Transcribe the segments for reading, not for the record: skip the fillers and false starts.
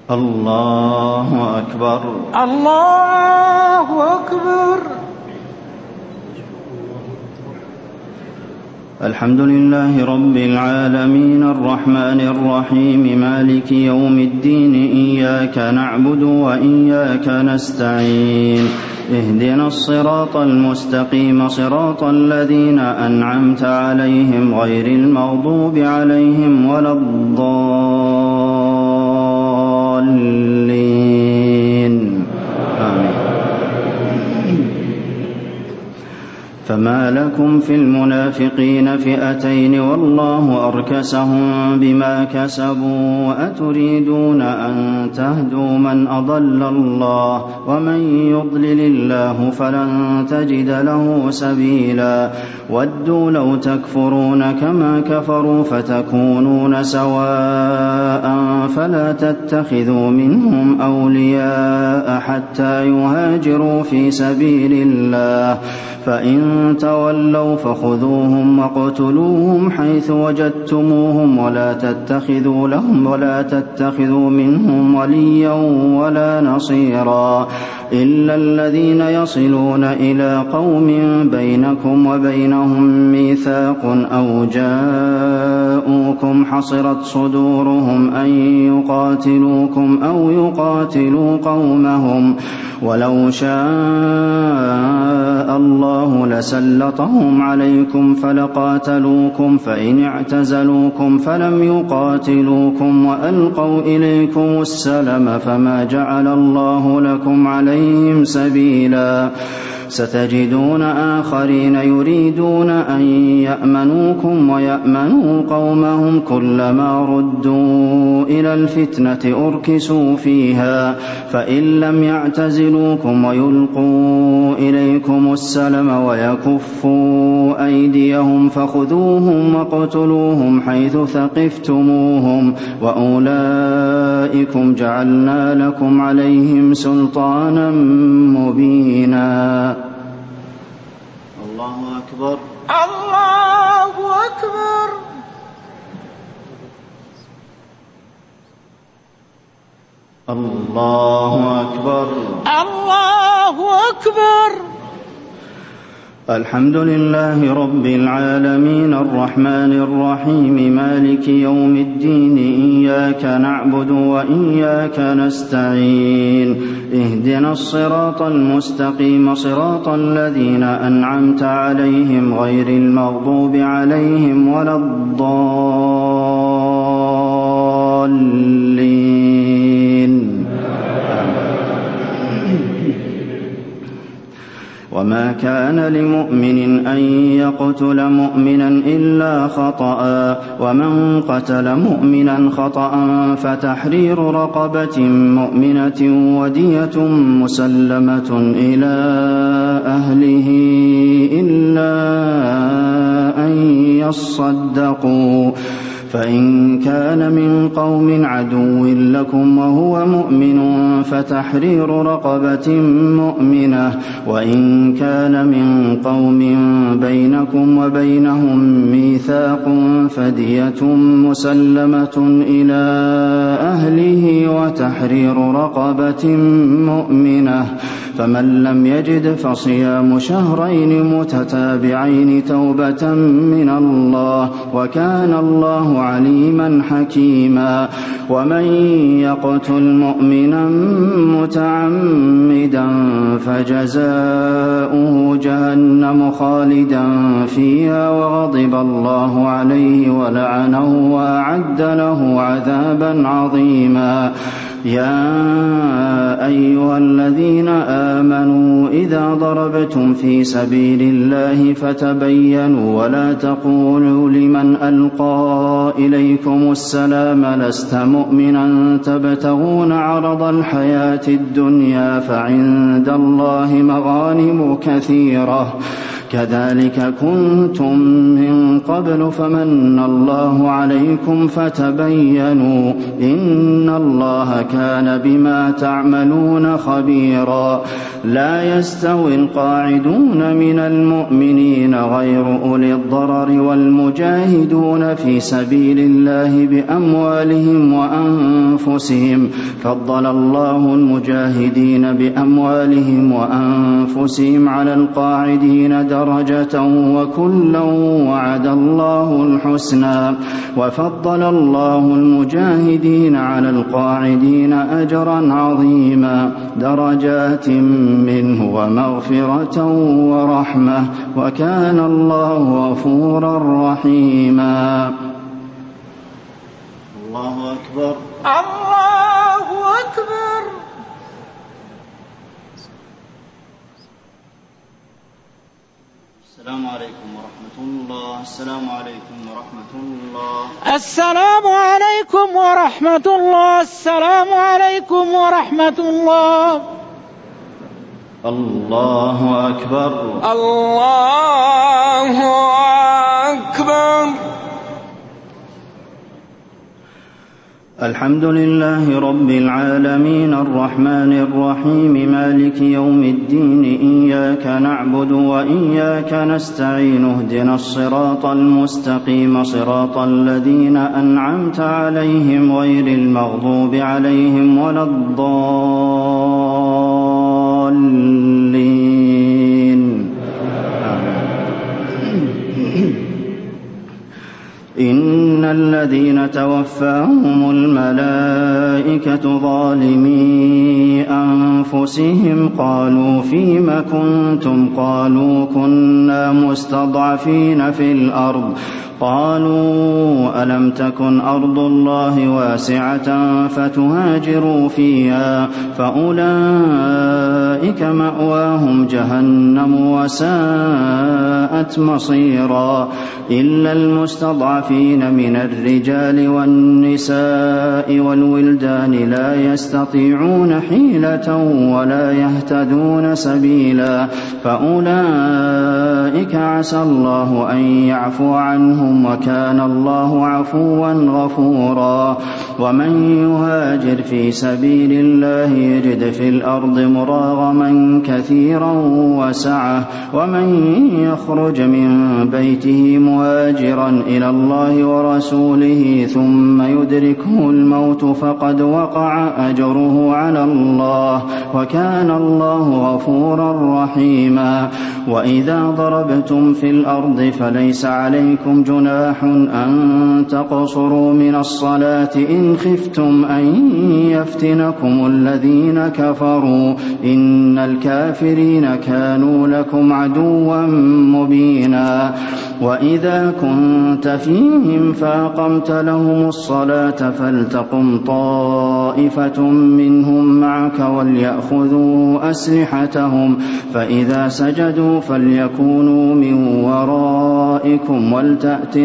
الله أكبر. الله أكبر. الحمد لله رب العالمين الرحمن الرحيم مالك يوم الدين إياك نعبد وإياك نستعين اهدنا الصراط المستقيم صراط الذين أنعمت عليهم غير المغضوب عليهم ولا الضالين آمين. فما لكم في المنافقين فئتين والله أركسهم بما كسبوا أتريدون أن تهدوا من أضل الله ومن يضلل الله فلن تجد له سبيلا ودوا لو تكفرون كما كفروا فتكونون سواء فلا تتخذوا منهم أولياء حتى يهاجروا في سبيل الله فإن تولوا فخذوهم واقتلوهم حيث وجدتموهم ولا تتخذوا منهم وليا ولا نصيرا إلا الذين يصلون إلى قوم بينكم وبينهم ميثاق أو جاءوكم حصرت صدورهم أن يقاتلوكم أو يقاتلوا قومهم ولو شاء الله لسلطهم عليكم فلقاتلوكم فإن اعتزلوكم فلم يقاتلوكم وألقوا إليكم السلم فما جعل الله لكم عليهم سبيلا ستجدون آخرين يريدون أن يأمنوكم ويأمنوا قومهم كلما ردوا إلى الفتنة أركسوا فيها فإن لم يعتزلوكم ويلقوا إليكم السلم ويكفوا أيديهم فخذوهم واقتلوهم حيث ثقفتموهم وأولئكم جعلنا لكم عليهم سلطانا مبينا. الله أكبر. الله أكبر. الله أكبر. الله أكبر. الحمد لله رب العالمين الرحمن الرحيم مالك يوم الدين إياك نعبد وإياك نستعين اهدنا الصراط المستقيم صراط الذين أنعمت عليهم غير المغضوب عليهم ولا الضالين. وما كان لمؤمن أن يقتل مؤمنا إلا خطأ ومن قتل مؤمنا خطأ فتحرير رقبة مؤمنة ودية مسلمة إلى أهله إلا أن يصدقوا فإن كان من قوم عدو لكم وهو مؤمن فتحرير رقبة مؤمنة وإن كان من قوم بينكم وبينهم ميثاق فدية مسلمة إلى أهله وتحرير رقبة مؤمنة فمن لم يجد فصيام شهرين متتابعين توبة من الله وكان الله عليما حكيما. ومن يقتل مؤمنا متعمدا فجزاؤه جهنم خالدا فيها وغضب الله عليه ولعنه وأعد له عذابا عظيما. يا أيها الذين آمنوا إذا ضربتم في سبيل الله فتبينوا ولا تقولوا لمن ألقى إليكم السلام لست مؤمنا تبتغون عرض الحياة الدنيا فعند الله مغانم كثيرة كذلك كنتم من من قبل فمن الله عليكم فتبينوا إن الله كان بما تعملون خبيرا لا يستوي القاعدون من المؤمنين غير أولي الضرر والمجاهدون في سبيل الله بأموالهم وأنفسهم فضل الله المجاهدين بأموالهم وأنفسهم على القاعدين درجة وكلا وعد الله الحسنى وفضل الله المجاهدين على القاعدين أجرا عظيما درجات منه ومغفرة ورحمة وكان الله غفورا رحيما. الله أكبر. الله أكبر. السلام عليكم ورحمة الله. السلام عليكم ورحمة الله. السلام عليكم ورحمة الله. السلام عليكم ورحمة الله. الله أكبر. الله أكبر. الحمد لله رب العالمين الرحمن الرحيم مالك يوم الدين إياك نعبد وإياك نستعين اهدنا الصراط المستقيم صراط الذين أنعمت عليهم غير المغضوب عليهم ولا الضالين. إن الذين توفاهم الملائكة ظالمي أنفسهم قالوا فيم كنتم قالوا كنا مستضعفين في الأرض قالوا ألم تكن أرض الله واسعة فتهاجروا فيها فأولئك مأواهم جهنم وساءت مصيرا إلا المستضعفين من الرجال والنساء والولدان لا يستطيعون حيلة ولا يهتدون سبيلا فأولئك عسى الله أن يعفو عنهم وكان الله عفوا غفورا. ومن يهاجر في سبيل الله يجد في الأرض مراغما كثيرا وسعة ومن يخرج من بيته مهاجرا إلى الله ورسوله ثم يدركه الموت فقد وقع أجره على الله وكان الله غفورا رحيما. وإذا ضربتم في الأرض فليس عليكم جناح أن تقصروا من الصلاة إن خفتم أن يفتنكم الذين كفروا إن الكافرين كانوا لكم عدوا مبينا. وإذا كنت فيهم فأقمت لهم الصلاة فلتقم طائفة منهم معك وليأخذوا أسلحتهم فإذا سجدوا فليكونوا من ورائكم ولتأت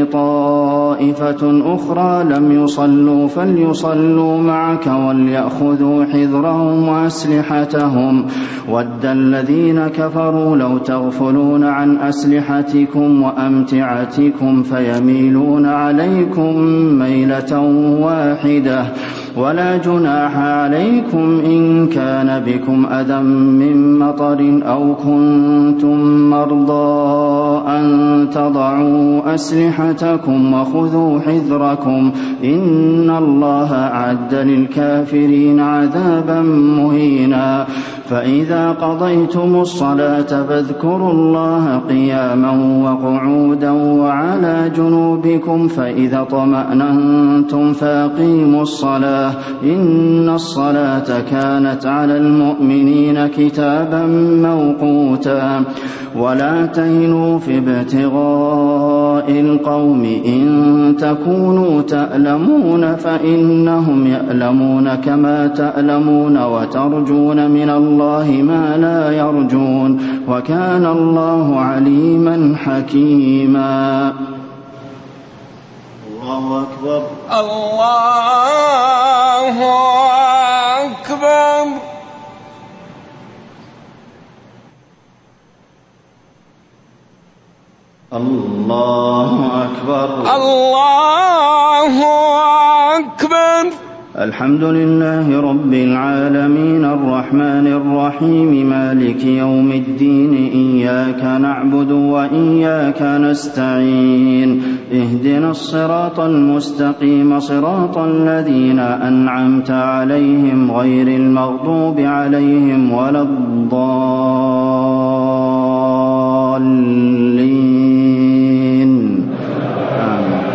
طائفة أخرى لم يصلوا فليصلوا معك وليأخذوا حذرهم وأسلحتهم ود الذين كفروا لو تغفلون عن أسلحتكم وأمتعتكم فيميلون عليكم ميلة واحدة ولا جناح عليكم إن كان بكم أذى من مطر أو كنتم مرضى أن تضعوا أسلحتكم وخذوا حذركم إن الله أعد للكافرين عذابا مهينا. فإذا قضيتم الصلاة فاذكروا الله قياما وقعودا وعلى جنوبكم فإذا طمأننتم فأقيموا الصلاة إن الصلاة كانت على المؤمنين كتابا موقوتا. ولا تهنوا في ابتغاء القوم إن تكونوا تألمون فإنهم يألمون كما تألمون وترجون من الله ما لا يرجون وكان الله عليما حكيما. الله أكبر. الله أكبر. الله أكبر. الله أكبر. الحمد لله رب العالمين الرحمن الرحيم مالك يوم الدين إياك نعبد وإياك نستعين اهدنا الصراط المستقيم صراط الذين أنعمت عليهم غير المغضوب عليهم ولا الضالين آمين.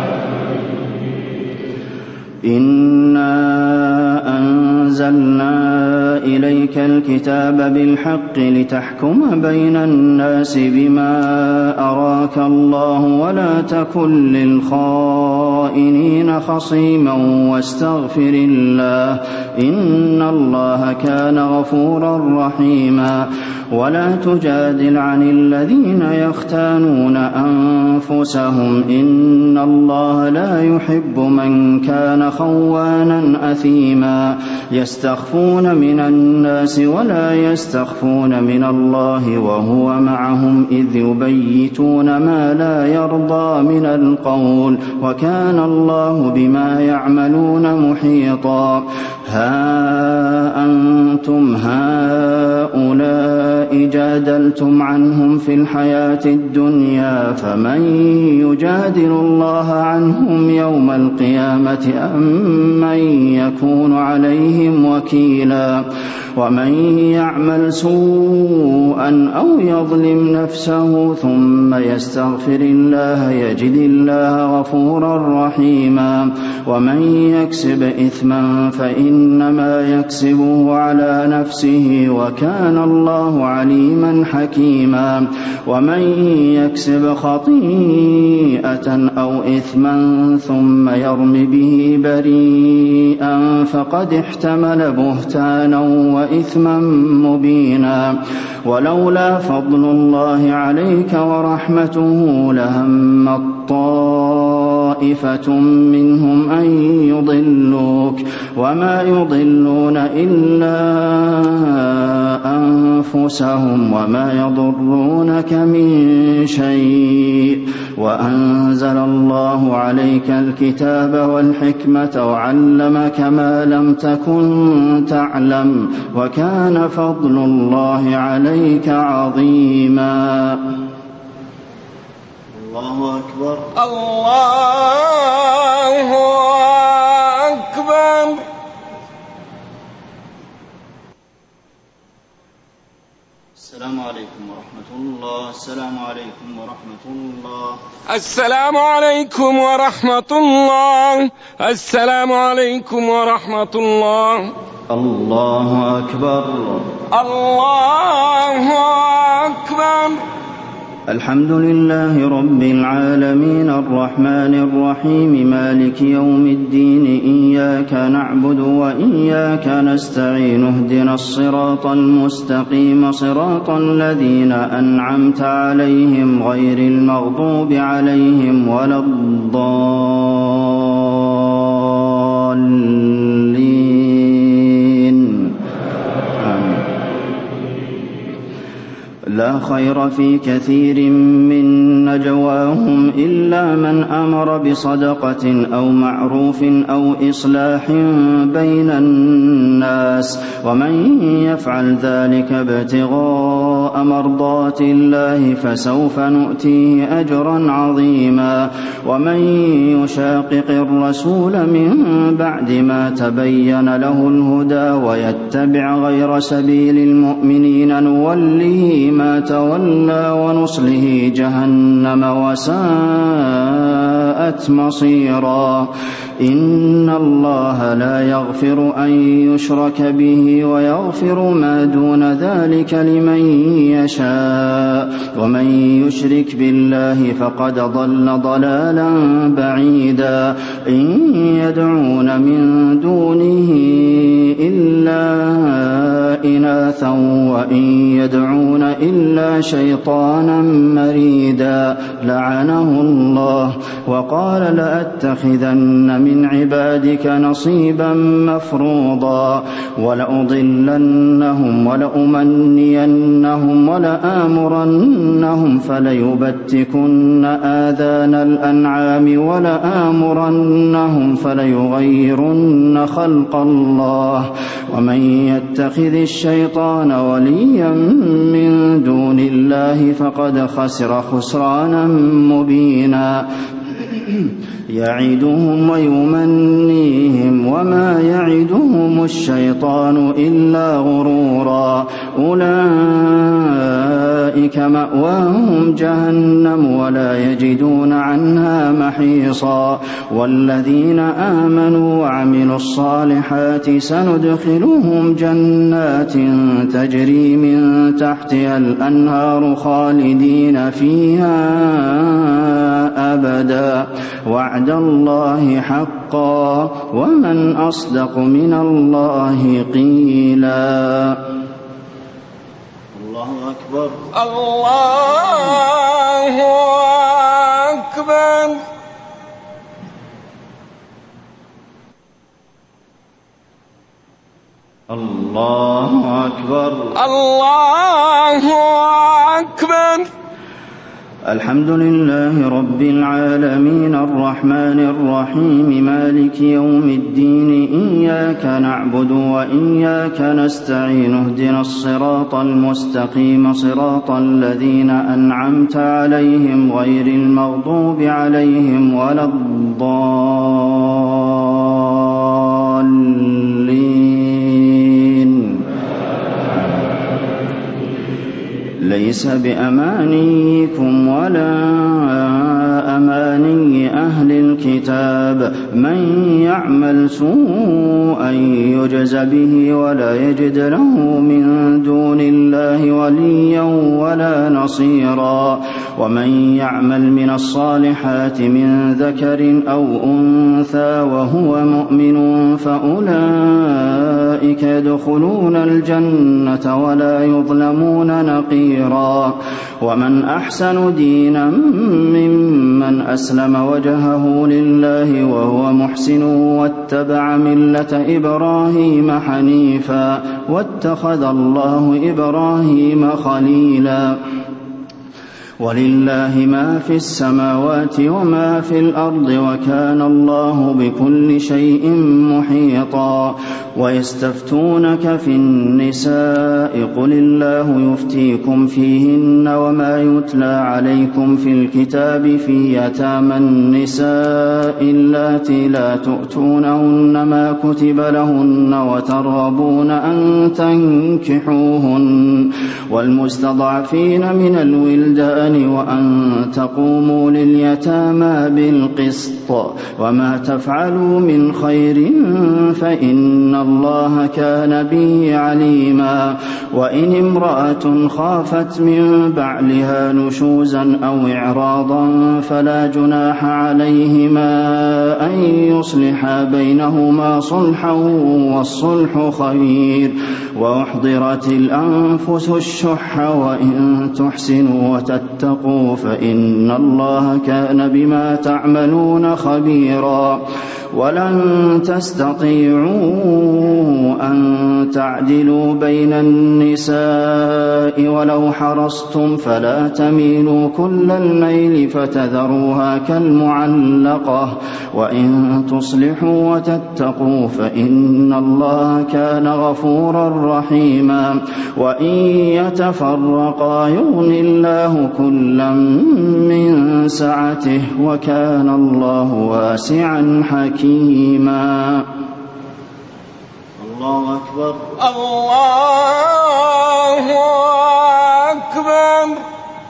أنزلنا إليك الكتاب بالحق لتحكم بين الناس بما أراك الله ولا تكن للخائنين خصيما واستغفر الله إن الله كان غفورا رحيما. ولا تجادل عن الذين يختانون أنفسهم إن الله لا يحب من كان خوانا أثيما. يستخفون من الناس ولا يستخفون من الله وهو معهم إذ يبيتون ما لا يرضى من القول وكان الله بما يعملون محيطا. ها أنتم هؤلاء جادلتم عنهم في الحياة الدنيا فمن يجادل الله عنهم يوم القيامة أم من يكون عليهم وكيلا. ومن يعمل سوءا أو يظلم نفسه ثم يستغفر الله يجد الله غفورا رحيما. ومن يكسب إثما فإنما يكسبه على نفسه وكان الله عليما حكيما. ومن يكسب خطيئة أو إثما ثم يرم به بريئا فقد احتمل بهتانا وإثما مبينا. ولولا فضل الله عليك ورحمته لهم طائفة منهم أن يضلوك وما يضلون إلا أنفسهم وما يضرونك من شيء. وأنزل الله عليك الكتاب والحكمة وعلمك ما لم تكن تعلم وكان فضل الله عليك عظيما. الله أكبر. الله أكبر. السلام عليكم ورحمة الله. السلام عليكم ورحمة الله. السلام عليكم ورحمة الله. السلام عليكم ورحمة الله. الله أكبر. الله أكبر. الحمد لله رب العالمين الرحمن الرحيم مالك يوم الدين إياك نعبد وإياك نستعين اهدنا الصراط المستقيم صراط الذين أنعمت عليهم غير المغضوب عليهم ولا الضالين آمين. لا خير في كثير من نجواهم إلا من أمر بصدقة أو معروف أو إصلاح بين الناس ومن يفعل ذلك ابتغاء مرضات الله فسوف نؤتيه أجرا عظيما. ومن يشاقق الرسول من بعد ما تبين له الهدى ويتبع غير سبيل المؤمنين نوله ما تولى ونصله جهنم وساءت مصيرا. إن الله لا يغفر أن يشرك به ويغفر ما دون ذلك لمن يشاء ومن يشرك بالله فقد ضل ضلالا بعيدا. إن يدعون من دونه إلا إناثا وإن يدعون إلا شيطانا مريدا لعنه الله الله وقال لأتخذن من عبادك نصيبا مفروضا ولأضلنهم ولأمنينهم ولآمرنهم فليبتكن آذان الأنعام ولآمرنهم فليغيرن خلق الله ومن يتخذ الشيطان وليا من دون الله فقد خسر خسرانا مبينا يعدهم ويمنيهم وما يعدهم الشيطان إلا غرورا أولئك مأواهم جهنم ولا يجدون عنها محيصا والذين آمنوا وعملوا الصالحات سندخلهم جنات تجري من تحتها الأنهار خالدين فيها أبدا وعد الله حقا ومن أصدق من الله قيلا الله أكبر الله أكبر الله أكبر الله أكبر الحمد لله رب العالمين الرحمن الرحيم مالك يوم الدين إياك نعبد وإياك نستعين اهدنا الصراط المستقيم صراط الذين أنعمت عليهم غير المغضوب عليهم ولا الضالين ليس بأمانيكم ولا أماني أهل الكتاب من يعمل سوءا يجز به ولا يجد له من دون الله وليا ولا نصيرا ومن يعمل من الصالحات من ذكر أو أنثى وهو مؤمن فأولئك يدخلون الجنة ولا يظلمون نقيرا ومن أحسن دينا ممن أسلم وجهه لله وهو محسن واتبع ملة إبراهيم حنيفا واتخذ الله إبراهيم خليلا ولله ما في السماوات وما في الأرض وكان الله بكل شيء محيطا ويستفتونك في النساء قل الله يفتيكم فيهن وما يتلى عليكم في الكتاب في يتامى النساء اللاتي لا تؤتونهن ما كتب لهن وترغبون أن تنكحوهن والمستضعفين من الولدان وأن تقوموا لليتامى بالقسط وما تفعلوا من خير فإن الله كان به عليما وإن امرأة خافت من بعلها نشوزا أو إعراضا فلا جناح عليهما أن يصلحا بينهما صلحا والصلح خير وأحضرت الأنفس الشح وإن تحسنوا وتتقوا فإن الله كان بما تعملون خبيرا ولن تستطيعوا أن تعدلوا بين النساء ولو حرصتم فلا تميلوا كل الميل فتذروها كالمعلقة وإن تصلحوا وتتقوا فإن الله كان غفورا رحيما وإن يتفرقا يغن الله كلا من سعته وكان الله واسعا حكيما الله أكبر الله أكبر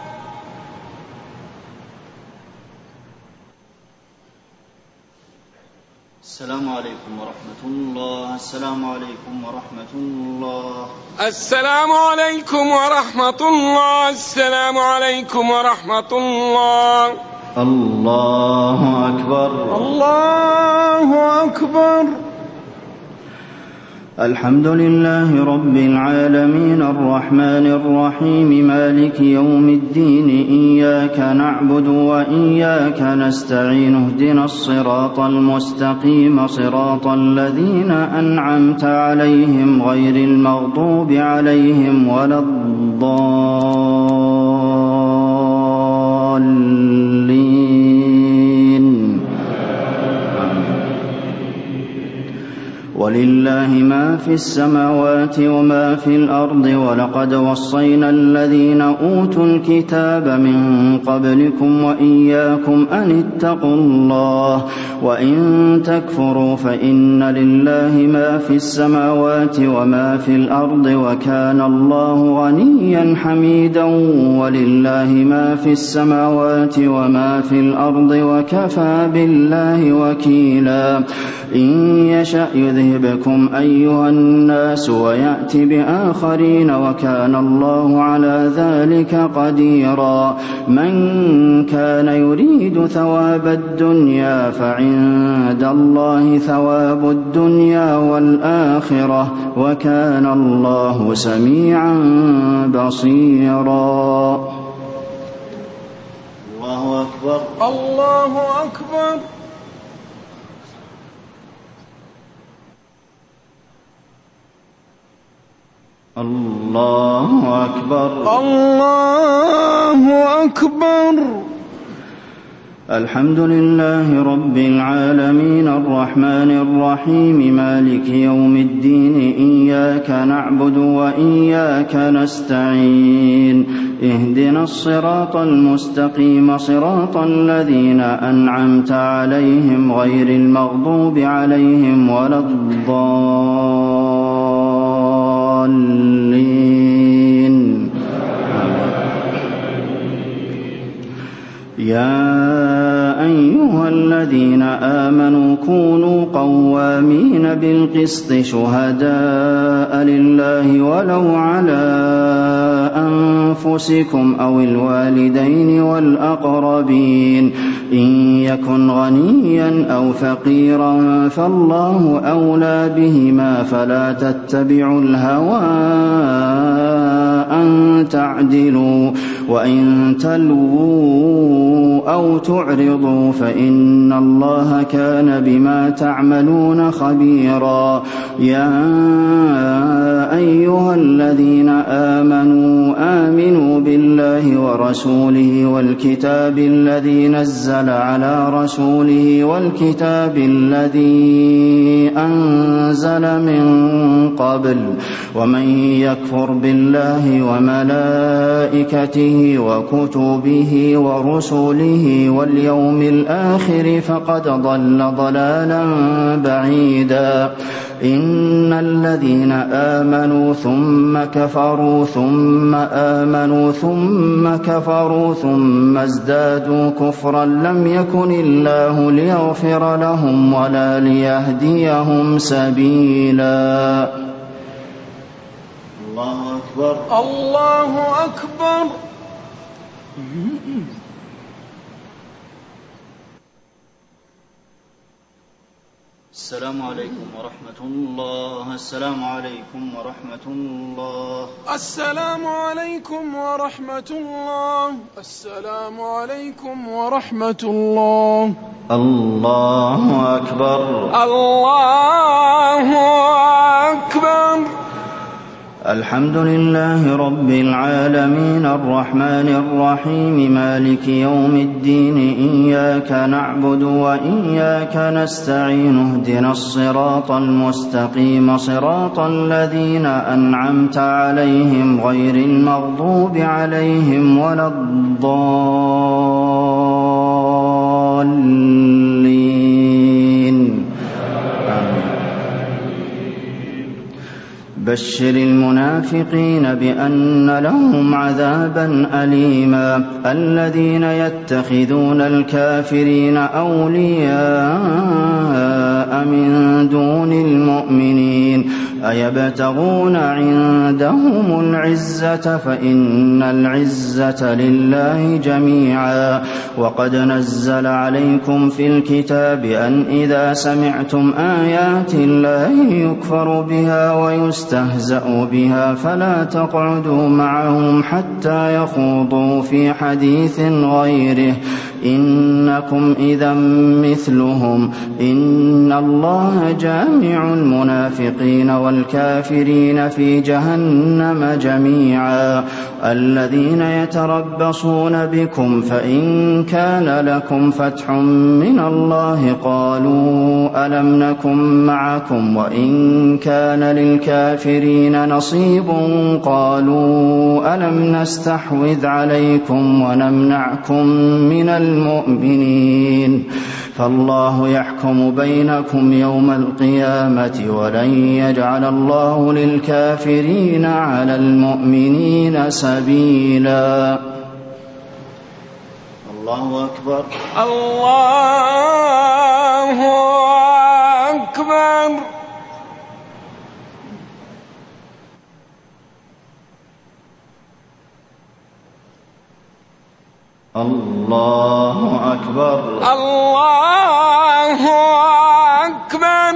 السلام عليكم ورحمة الله السلام عليكم ورحمة الله السلام عليكم ورحمة الله السلام عليكم ورحمة الله الله أكبر الله أكبر الحمد لله رب العالمين الرحمن الرحيم مالك يوم الدين إياك نعبد وإياك نستعين اهدنا الصراط المستقيم صراط الذين أنعمت عليهم غير المغضوب عليهم ولا الضالين. ولله ما في السماوات وما في الأرض ولقد وصينا الذين أوتوا الكتاب من قبلكم وإياكم أن اتقوا الله وإن تكفروا فإن لله ما في السماوات وما في الأرض وكان الله غنيا حميدا ولله ما في السماوات وما في الأرض وكفى بالله وكيلا. إن يشأ يذهبكم أيها الناس ويأت بآخرين وكان الله على ذلك قديرا. من كان يريد ثواب الدنيا فعند الله ثواب الدنيا والآخرة وكان الله سميعا بصيرا. الله أكبر. الله أكبر. الله أكبر. الله أكبر. الحمد لله رب العالمين الرحمن الرحيم مالك يوم الدين إياك نعبد وإياك نستعين اهدنا الصراط المستقيم صراط الذين أنعمت عليهم غير المغضوب عليهم ولا الضالين. يا أيها الذين آمنوا كونوا قوامين بالقسط شهداء لله ولو على أنفسكم أو الوالدين والأقربين إن يكن غنيا أو فقيرا فالله أولى بهما فلا تتبعوا الهوى أن تعدلوا وإن تلووا أو تعرضوا فإن الله كان بما تعملون خبيرا. يا أيها الذين آمنوا بالله ورسوله والكتاب الذي نزل على رسوله والكتاب الذي أنزل من قبل ومن يكفر بالله وملائكته وكتبه ورسله واليوم الآخر فقد ضل ضلالا بعيدا. إن الذين آمنوا ثم كفروا ثم آمنوا ثم كفروا ثم ازدادوا كفرا لم يكن الله ليغفر لهم ولا ليهديهم سبيلا. الله أكبر. الله أكبر. السلام عليكم ورحمة الله. السلام عليكم ورحمة الله. السلام عليكم ورحمة الله. السلام عليكم ورحمة الله. الله أكبر. الله أكبر. الحمد لله رب العالمين الرحمن الرحيم مالك يوم الدين إياك نعبد وإياك نستعين اهدنا الصراط المستقيم صراط الذين أنعمت عليهم غير المغضوب عليهم ولا الضالين. بشر المنافقين بأن لهم عذابا أليما. الذين يتخذون الكافرين أولياء من دون المؤمنين أيبتغون عندهم العزة فإن العزة لله جميعا وقد نزل عليكم في الكتاب أن إذا سمعتم آيات الله يكفر بها ويستهزأ بها فلا تقعدوا معهم حتى يخوضوا في حديث غيره إنكم إذا مثلهم إن الله جامع المنافقين والكافرين في جهنم جميعا الذين يتربصون بكم فإن كان لكم فتح من الله قالوا ألم نكن معكم وإن كان للكافرين نصيب قالوا ألم نستحوذ عليكم ونمنعكم من المؤمنين فالله يحكم بينكم يوم القيامة ولن يجعل الله للكافرين على المؤمنين سبيلا. الله أكبر. الله أكبر. الله أكبر. الله أكبر.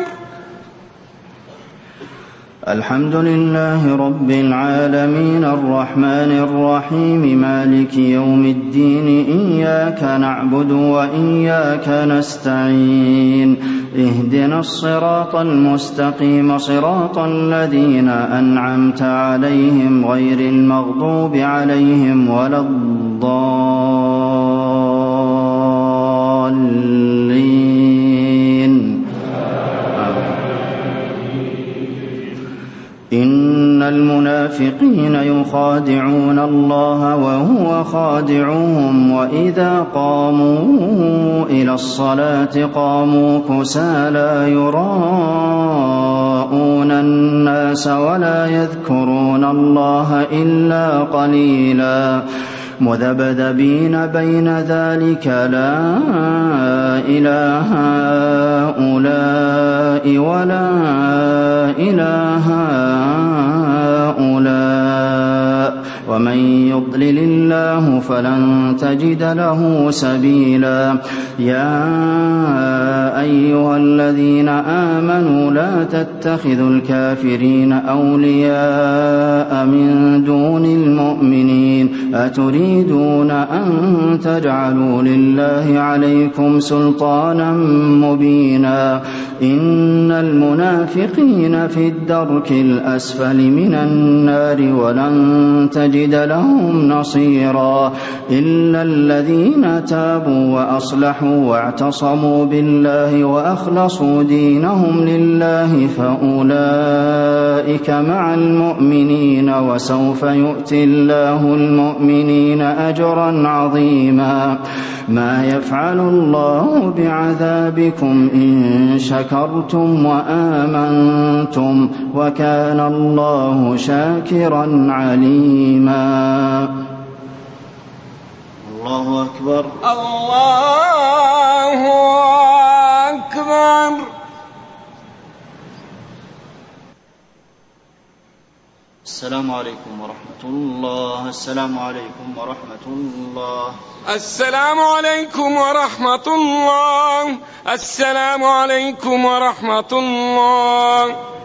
الحمد لله رب العالمين الرحمن الرحيم مالك يوم الدين إياك نعبد وإياك نستعين اهدنا الصراط المستقيم صراط الذين أنعمت عليهم غير المغضوب عليهم ولا الضالين. إن المنافقين يخادعون الله وهو خادعهم وإذا قاموا إلى الصلاة قاموا كسالى يراءون الناس ولا يذكرون الله إلا قليلا مذبذبين بين ذلك لا إله هؤلاء ولا إله هؤلاء ومن يضلل الله فلن تجد له سبيلا. يا أيها الذين آمنوا لا تتخذوا الكافرين أولياء من دون المؤمنين أتريدون أن تجعلوا لله عليكم سلطانا مبينا إن المنافقين في الدرك الأسفل من النار ولن تجد لهم نصيرا إلا الذين تابوا وأصلحوا واعتصموا بالله وأخلصوا دينهم لله فأولئك مع المؤمنين وسوف يؤتي الله المؤمنين أجرا عظيما. ما يفعل الله بعذابكم إن شكرتم وآمنتم وكان الله شاكرا عليما. الله أكبر. الله أكبر. السلام عليكم ورحمة الله. السلام عليكم ورحمة الله. السلام عليكم ورحمة الله. السلام عليكم ورحمة الله.